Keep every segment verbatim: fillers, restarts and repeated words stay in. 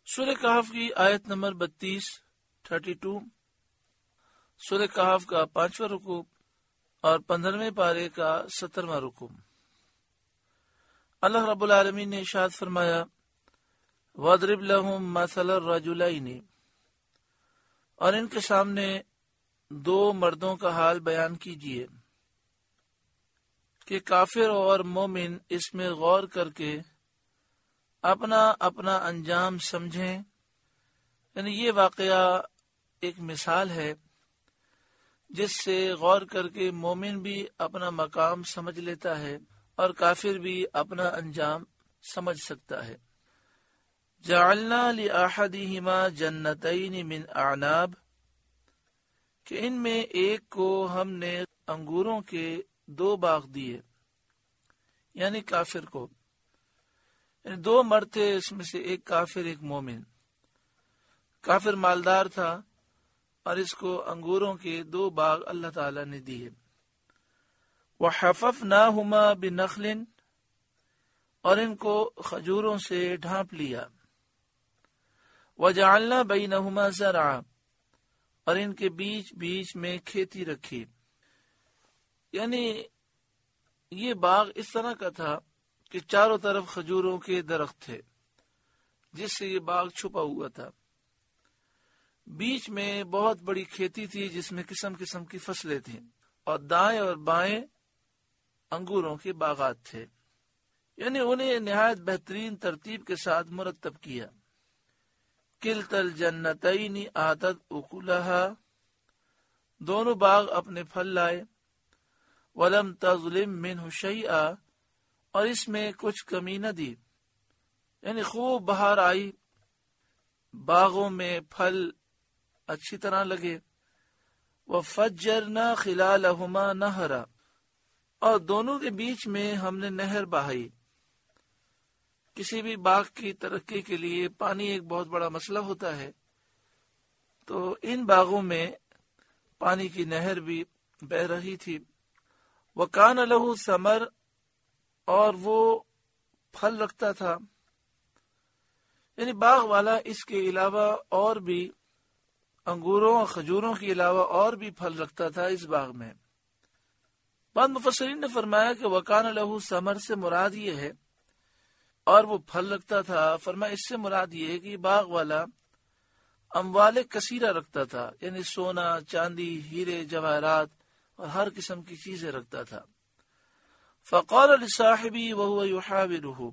سورہ کہف کی آیت نمبر بتیس تھرٹی ٹو، سورہ کہف کا پانچواں رکوع اور پندرہویں پارے کا سترواں رکوع۔ اللہ رب العالمین نے ارشاد فرمایا وَاضْرِبْ لَهُم مَثَلَ الرَّجُلَيْنِ، اور ان کے سامنے دو مردوں کا حال بیان کیجئے کہ کافر اور مومن اس میں غور کر کے اپنا اپنا انجام سمجھیں۔ یعنی یہ واقعہ ایک مثال ہے جس سے غور کر کے مومن بھی اپنا مقام سمجھ لیتا ہے اور کافر بھی اپنا انجام سمجھ سکتا ہے۔ جعلنا لأحدہما جنتین من اعناب، کہ ان میں ایک کو ہم نے انگوروں کے دو باغ دیے، یعنی کافر کو، یعنی دو مرد تھے، اس میں سے ایک کافر ایک مومن۔ کافر مالدار تھا اور اس کو انگوروں کے دو باغ اللہ تعالی نے دیے۔ وَحَفَفْنَاهُمَا بِنَخْلٍ، اور ان کو کھجوروں سے ڈھانپ لیا۔ وَجَعَلْنَا بَيْنَهُمَا زَرْعًا، اور ان کے بیچ بیچ میں کھیتی رکھی۔ یعنی یہ باغ اس طرح کا تھا کہ چاروں طرف کھجوروں کے درخت تھے، جس سے یہ باغ چھپا ہوا تھا۔ بیچ میں بہت بڑی کھیتی تھی جس میں قسم قسم کی فصلیں تھیں، اور دائیں اور بائیں انگوروں کے باغات تھے۔ یعنی انہیں نہایت بہترین ترتیب کے ساتھ مرتب کیا۔ کلتا الجنتین آتت اکلہا، دونوں باغ اپنے پھل لائے۔ ولم تظلم منہ شیئا، اور اس میں کچھ کمی نہ دی، یعنی خوب بہار آئی، باغوں میں پھل اچھی طرح لگے۔ وَفَجَّرْنَا خِلَالَهُمَا نَهْرًا، اور دونوں کے بیچ میں ہم نے نہر بہائی۔ کسی بھی باغ کی ترقی کے لیے پانی ایک بہت بڑا مسئلہ ہوتا ہے، تو ان باغوں میں پانی کی نہر بھی بہہ رہی تھی۔ وَكَانَ لَهُ ثَمَرٌ، اور وہ پھل رکھتا تھا، یعنی باغ والا اس کے علاوہ اور بھی انگوروں اور کھجوروں کے علاوہ اور بھی پھل رکھتا تھا اس باغ میں۔ بعض مفسرین نے فرمایا کہ وَكَانَ لَهُ ثَمَرٌ سے مراد یہ ہے، اور وہ پھل رکھتا تھا، فرمایا اس سے مراد یہ ہے کہ یہ باغ والا اموال کثیرہ رکھتا تھا، یعنی سونا، چاندی، ہیرے، جواہرات اور ہر قسم کی چیزیں رکھتا تھا۔ فقال لصاحبی وهو يحاوره،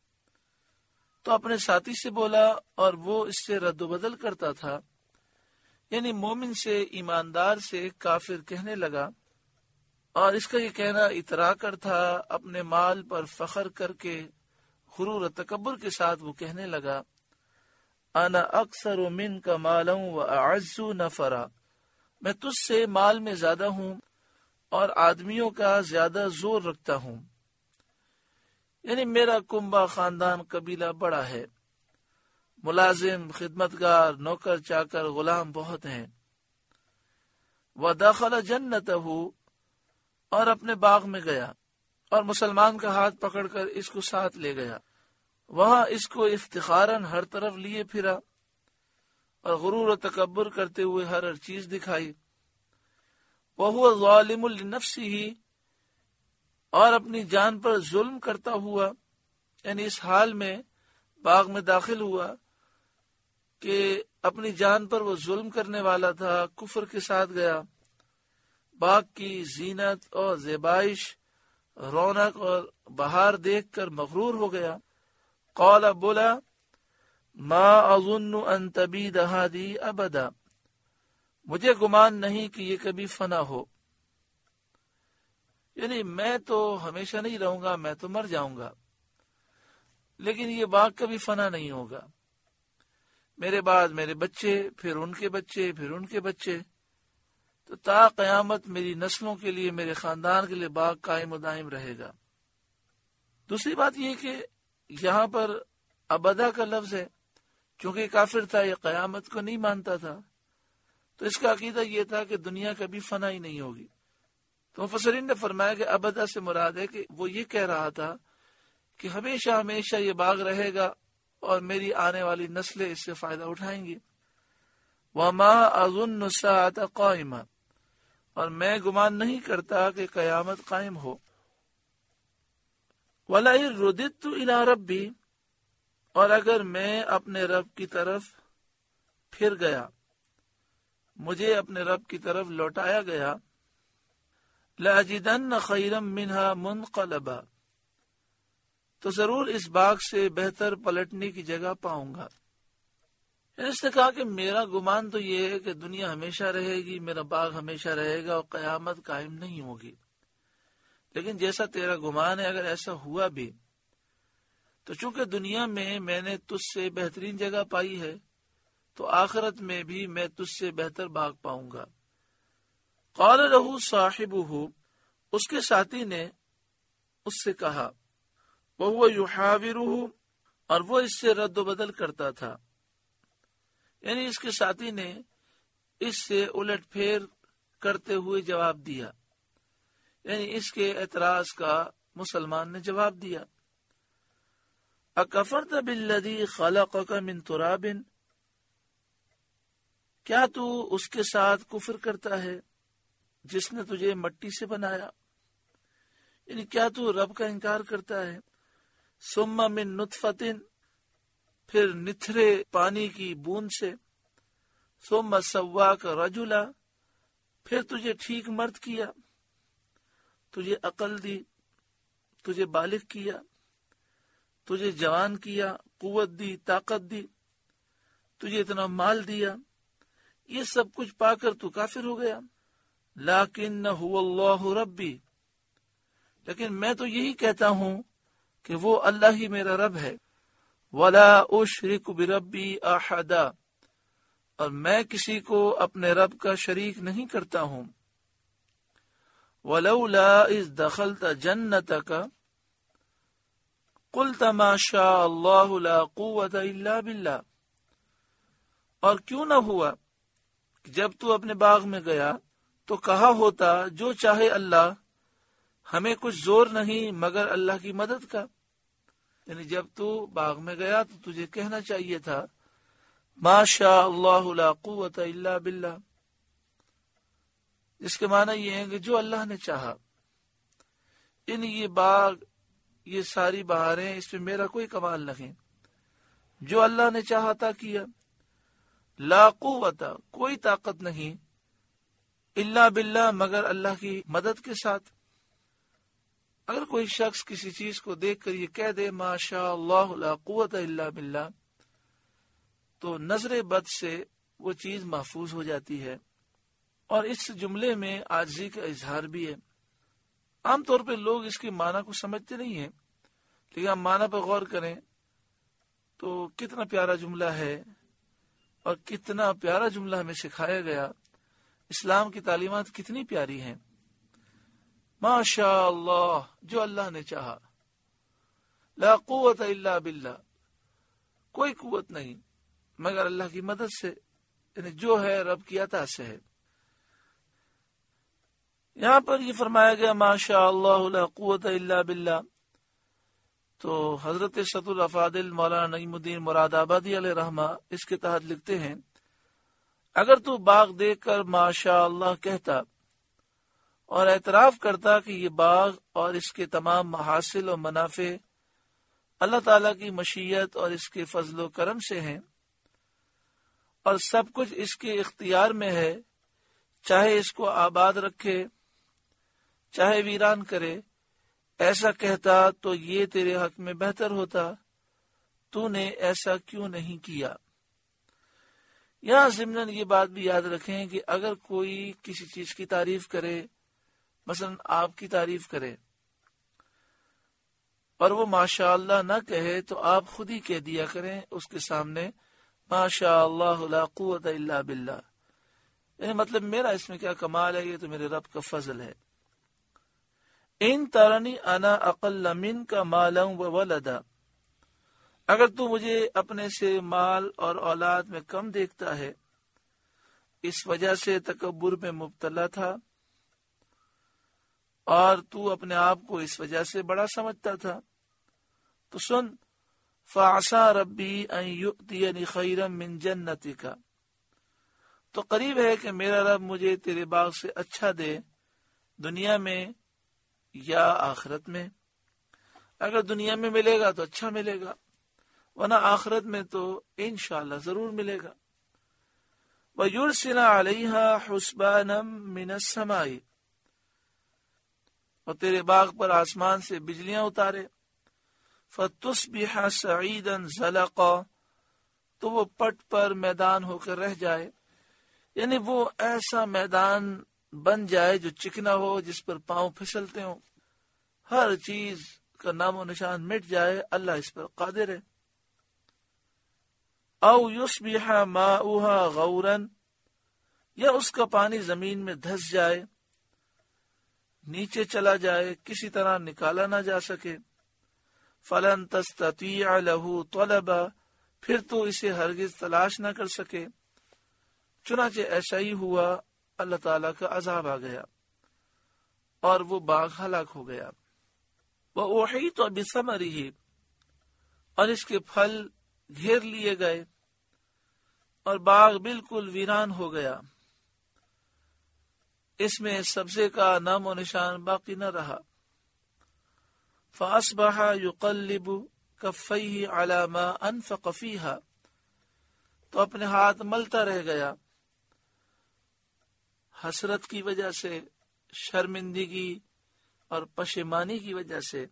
تو اپنے ساتھی سے بولا اور وہ اس سے رد و بدل کرتا تھا، یعنی مومن سے، ایماندار سے کافر کہنے لگا، اور اس کا یہ کہنا اطراء کر تھا، اپنے مال پر فخر کر کے غرور و تکبر کے ساتھ وہ کہنے لگا انا اکثر منک مالا واعز نفرا، میں تجھ سے مال میں زیادہ ہوں اور آدمیوں کا زیادہ زور رکھتا ہوں، یعنی میرا کنبہ خاندان قبیلہ بڑا ہے، ملازم، خدمتگار، نوکر چاکر، غلام بہت ہیں۔ ودخل جنتہ، اور اپنے باغ میں گیا اور مسلمان کا ہاتھ پکڑ کر اس کو ساتھ لے گیا، وہاں اس کو افتخاراً ہر طرف لیے پھرا اور غرور و تکبر کرتے ہوئے ہر ہر چیز دکھائی۔ وَهُوَ ظَالِمٌ لِنَفْسِهِ، اور اپنی جان پر ظلم کرتا ہوا، یعنی اس حال میں باغ میں داخل ہوا کہ اپنی جان پر وہ ظلم کرنے والا تھا، کفر کے ساتھ گیا، باغ کی زینت اور زیبائش، رونق اور بہار دیکھ کر مغرور ہو گیا۔ قال، بولا، ما اظن ان تبید هذه ابدا، مجھے گمان نہیں کہ یہ کبھی فنا ہو، یعنی میں تو ہمیشہ نہیں رہوں گا، میں تو مر جاؤں گا، لیکن یہ باغ کبھی فنا نہیں ہوگا، میرے بعد میرے بچے، پھر ان کے بچے، پھر ان کے بچے، تو تا قیامت میری نسلوں کے لیے، میرے خاندان کے لیے باغ قائم و دائم رہے گا۔ دوسری بات یہ کہ یہاں پر ابدا کا لفظ ہے، چونکہ کافر تھا، یہ قیامت کو نہیں مانتا تھا، تو اس کا عقیدہ یہ تھا کہ دنیا کبھی فنا ہی نہیں ہوگی۔ تو مفسرین نے فرمایا کہ ابدا سے مراد ہے کہ وہ یہ کہہ رہا تھا کہ ہمیشہ ہمیشہ یہ باغ رہے گا اور میری آنے والی نسلیں اس سے فائدہ اٹھائیں گی۔ وما اظن الساعة قائمة، اور میں گمان نہیں کرتا کہ قیامت قائم ہو۔ وَلَئِن رُدِدتُّ إِلَىٰ رَبِّي، اور اگر میں اپنے رب کی طرف پھر گیا، مجھے اپنے رب کی طرف لوٹایا گیا، لَأَجِدَنَّ خَيْرًا مِّنْهَا مُنْقَلَبًا، تو ضرور اس باغ سے بہتر پلٹنے کی جگہ پاؤں گا۔ اس نے کہا کہ میرا گمان تو یہ ہے کہ دنیا ہمیشہ رہے گی، میرا باغ ہمیشہ رہے گا اور قیامت قائم نہیں ہوگی، لیکن جیسا تیرا گمان ہے اگر ایسا ہوا بھی تو چونکہ دنیا میں میں نے تجھ سے بہترین جگہ پائی ہے تو آخرت میں بھی میں تجھ سے بہتر باغ پاؤں گا۔ قال له صاحبه، اس کے ساتھی نے اس سے کہا، وهو يحاوره، اور وہ اس سے رد و بدل کرتا تھا، یعنی اس کے ساتھی نے اس سے الٹ پھیر کرتے ہوئے جواب دیا، یعنی اس کے اعتراض کا مسلمان نے جواب دیا۔ اکفرت بالذی خلقک من تراب، کیا تو اس کے ساتھ کفر کرتا ہے جس نے تجھے مٹی سے بنایا، یعنی کیا تو رب کا انکار کرتا ہے۔ ثم من نطفۃ، پھر نتھرے پانی کی بوند سے، ثم سواک رجلا، پھر تجھے ٹھیک مرد کیا، تجھے عقل دی، تجھے بالغ کیا، تجھے جوان کیا، قوت دی، طاقت دی، تجھے اتنا مال دیا، یہ سب کچھ پا کر تو کافر ہو گیا۔ لیکن هو اللہ ربی، لیکن میں تو یہی کہتا ہوں کہ وہ اللہ ہی میرا رب ہے۔ ولا اشرک بربی احدا، اور میں کسی کو اپنے رب کا شریک نہیں کرتا ہوں۔ ولولا اذ دخلت جنتک قلت ما شاء اللہ لا قوت الا باللہ، اور کیوں نہ ہوا کہ جب تو اپنے باغ میں گیا تو کہا ہوتا جو چاہے اللہ، ہمیں کچھ زور نہیں مگر اللہ کی مدد کا، یعنی جب تو باغ میں گیا تو تجھے کہنا چاہیے تھا ما شاء اللہ لا قوت الا باللہ، جس کے معنی یہ ہے کہ جو اللہ نے چاہا، یعنی یہ باغ، یہ ساری بہاریں، اس میں میرا کوئی کمال نہیں، جو اللہ نے چاہا تھا کیا۔ لا قوت، کوئی طاقت نہیں، الا باللہ، مگر اللہ کی مدد کے ساتھ۔ اگر کوئی شخص کسی چیز کو دیکھ کر یہ کہہ دے ما شاء اللہ لا قوت الا باللہ، تو نظر بد سے وہ چیز محفوظ ہو جاتی ہے، اور اس جملے میں عاجزی کا اظہار بھی ہے۔ عام طور پہ لوگ اس کے معنی کو سمجھتے نہیں ہیں، لیکن ہم معنی پر غور کریں تو کتنا پیارا جملہ ہے، اور کتنا پیارا جملہ ہمیں سکھایا گیا، اسلام کی تعلیمات کتنی پیاری ہیں۔ ما شاء اللہ، جو اللہ نے چاہا، لا قوت الا باللہ، کوئی قوت نہیں مگر اللہ کی مدد سے، یعنی جو ہے رب کی عطا سے ہے۔ یہاں پر یہ فرمایا گیا ما شاء اللہ لا قوت الا باللہ، تو حضرت صد الافاضل مولانا نعیم الدین مراد آبادی علیہ رحمہ اس کے تحت لکھتے ہیں، اگر تو باغ دیکھ کر ما شاء اللہ کہتا اور اعتراف کرتا کہ یہ باغ اور اس کے تمام محاصل و منافع اللہ تعالیٰ کی مشیت اور اس کے فضل و کرم سے ہیں، اور سب کچھ اس کے اختیار میں ہے، چاہے اس کو آباد رکھے چاہے ویران کرے، ایسا کہتا تو یہ تیرے حق میں بہتر ہوتا، تو نے ایسا کیوں نہیں کیا۔ یہاں ضمناً یہ بات بھی یاد رکھیں کہ اگر کوئی کسی چیز کی تعریف کرے، مثلا آپ کی تعریف کرے اور وہ ماشاء اللہ نہ کہے، تو آپ خود ہی کہہ دیا کریں اس کے سامنے ما شاء اللہ لا قوت الا باللہ، یعنی مطلب میرا اس میں کیا کمال ہے، یہ تو میرے رب کا فضل ہے۔ ان ترنی انا اقل منک مالا وولدا، اگر تو مجھے اپنے سے مال اور اولاد میں کم دیکھتا ہے، اس وجہ سے تکبر میں مبتلا تھا، اور تو اپنے آپ کو اس وجہ سے بڑا سمجھتا تھا، تو سن فَعَسَى رَبِّي أَن يُؤْتِيَنِ خَيْرًا مِّن جَنَّتِكَ، تو قریب ہے کہ میرا رب مجھے تیرے باغ سے اچھا دے، دنیا میں یا آخرت میں۔ اگر دنیا میں ملے گا تو اچھا ملے گا، ورنہ آخرت میں تو انشاءاللہ ضرور ملے گا۔ وَيُرْسِلَ عَلَيْهَا حُسْبَانًا مِّنَ السَّمَاءِ، اور تیرے باغ پر آسمان سے بجلیاں اتارے۔ فَتُصْبِحَ صَعِيدًا زَلَقًا، تو وہ پٹ پر میدان ہو کر رہ جائے، یعنی وہ ایسا میدان بن جائے جو چکنا ہو، جس پر پاؤں پھسلتے ہوں، ہر چیز کا نام و نشان مٹ جائے، اللہ اس پر قادر ہے۔ او یصبح ماؤها غورا، یا اس کا پانی زمین میں دھس جائے، نیچے چلا جائے، کسی طرح نکالا نہ جا سکے۔ فلن تستطیع له طلبا، پھر تو اسے ہرگز تلاش نہ کر سکے۔ چنانچہ ایسا ہی ہوا، اللہ تعالیٰ کا عذاب آ گیا اور وہ باغ ہلاک ہو گیا۔ وَأُحِيطَ بِثَمَرِهِ، اور اس کے پھل گھیر لیے گئے اور باغ بالکل ویران ہو گیا، اس میں سبزے کا نام و نشان باقی نہ رہا۔ فَأَصْبَحَ يُقَلِّبُ كَفَّيْهِ عَلَى مَا أَنفَقَ فِيهَا، تو اپنے ہاتھ ملتا رہ گیا حسرت کی وجہ سے، شرمندگی اور پشیمانی کی وجہ سے۔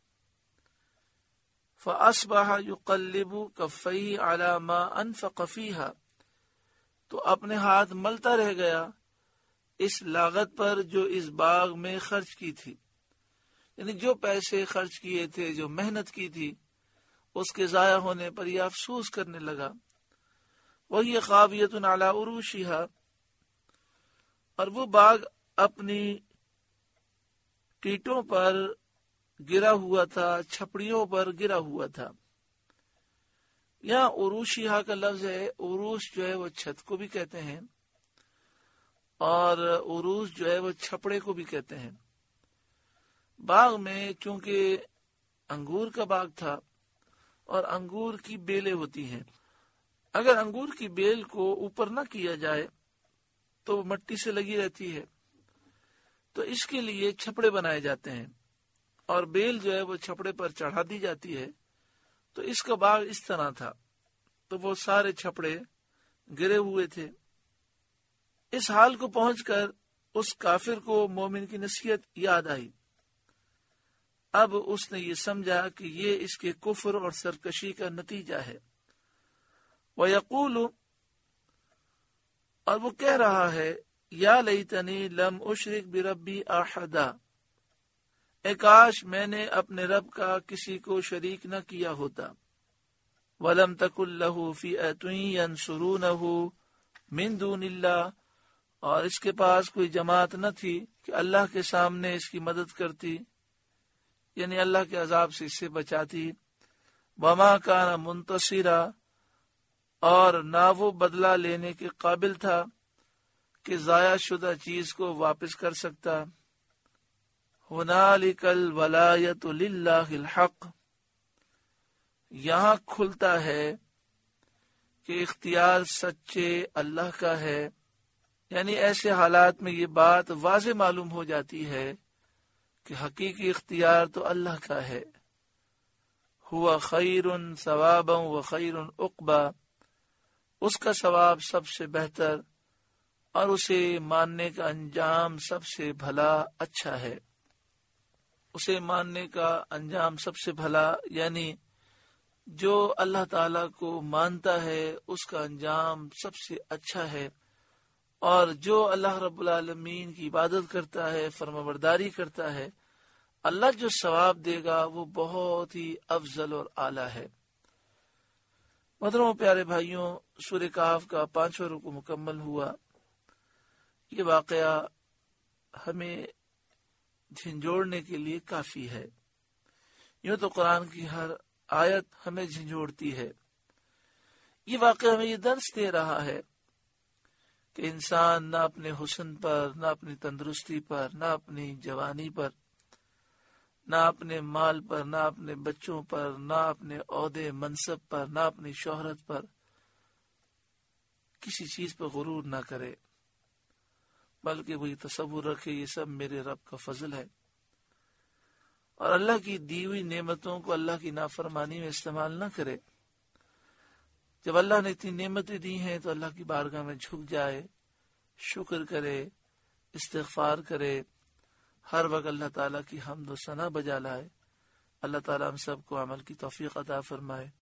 فَأَصْبَحَ يُقَلِّبُ كَفَّيْهِ عَلَى مَا أَنفَقَ فِيهَا، تو اپنے ہاتھ ملتا رہ گیا اس لاگت پر جو اس باغ میں خرچ کی تھی، یعنی جو پیسے خرچ کیے تھے، جو محنت کی تھی، اس کے ضائع ہونے پر یہ افسوس کرنے لگا۔ وہی خاویۃ علی عروشها، اور وہ باغ اپنی ٹیٹوں پر گرا ہوا تھا، چھپڑیوں پر گرا ہوا تھا۔ یہاں عروشها کا لفظ ہے، عروش جو ہے وہ چھت کو بھی کہتے ہیں، اور عروش جو ہے وہ چھپڑے کو بھی کہتے ہیں۔ باغ میں چونکہ انگور کا باغ تھا اور انگور کی بیلیں ہوتی ہیں، اگر انگور کی بیل کو اوپر نہ کیا جائے تو وہ مٹی سے لگی رہتی ہے، تو اس کے لیے چھپڑے بنائے جاتے ہیں اور بیل جو ہے وہ چھپڑے پر چڑھا دی جاتی ہے۔ تو اس کا باغ اس طرح تھا، تو وہ سارے چھپڑے گرے ہوئے تھے۔ اس حال کو پہنچ کر اس کافر کو مومن کی نصیحت یاد آئی۔ اب اس نے یہ سمجھا کہ یہ اس کے کفر اور سرکشی کا نتیجہ ہے۔ وَيَقُولُ، اور وہ کہہ رہا ہے، یا لیتنی لم اشرک بربی احدا، اے کاش میں نے اپنے رب کا کسی کو شریک نہ کیا ہوتا۔ وَلَمْ تَكُنْ لَهُ فِئَةٌ يَنْصُرُونَهُ مِنْ دُونِ اللَّهِ، اور اس کے پاس کوئی جماعت نہ تھی کہ اللہ کے سامنے اس کی مدد کرتی، یعنی اللہ کے عذاب سے اسے بچاتی۔ وَمَا كَانَ مُنْتَصِرًا، اور نہ وہ بدلہ لینے کے قابل تھا کہ ضائع شدہ چیز کو واپس کر سکتا۔ هُنَالِكَ الْوَلَایَةُ لِلَّهِ الْحَقِّ، یہاں کھلتا ہے کہ اختیار سچے اللہ کا ہے، یعنی ایسے حالات میں یہ بات واضح معلوم ہو جاتی ہے کہ حقیقی اختیار تو اللہ کا ہے۔ ہوا خیر ثوابا و خیر عقبا، اس کا ثواب سب سے بہتر اور اسے ماننے کا انجام سب سے بھلا اچھا ہے۔ اسے ماننے کا انجام سب سے بھلا، یعنی جو اللہ تعالیٰ کو مانتا ہے اس کا انجام سب سے اچھا ہے، اور جو اللہ رب العالمین کی عبادت کرتا ہے، فرمانبرداری کرتا ہے، اللہ جو ثواب دے گا وہ بہت ہی افضل اور اعلیٰ ہے۔ محترم و پیارے بھائیوں، سورہ کہف کا پانچواں رکوع مکمل ہوا۔ یہ واقعہ ہمیں جھنجھوڑنے کے لیے کافی ہے۔ یوں تو قرآن کی ہر آیت ہمیں جھنجھوڑتی ہے، یہ واقعہ ہمیں یہ درس دے رہا ہے کہ انسان نہ اپنے حسن پر، نہ اپنی تندرستی پر، نہ اپنی جوانی پر، نہ اپنے مال پر، نہ اپنے بچوں پر، نہ اپنے عہدے منصب پر، نہ اپنی شہرت پر، کسی چیز پر غرور نہ کرے، بلکہ وہی تصور رکھے یہ سب میرے رب کا فضل ہے، اور اللہ کی دی ہوئی نعمتوں کو اللہ کی نافرمانی میں استعمال نہ کرے۔ جب اللہ نے اتنی نعمتیں دی ہیں تو اللہ کی بارگاہ میں جھک جائے، شکر کرے، استغفار کرے، ہر وقت اللہ تعالیٰ کی حمد و ثنا بجا لائے۔ اللہ تعالیٰ ہم سب کو عمل کی توفیق عطا فرمائے۔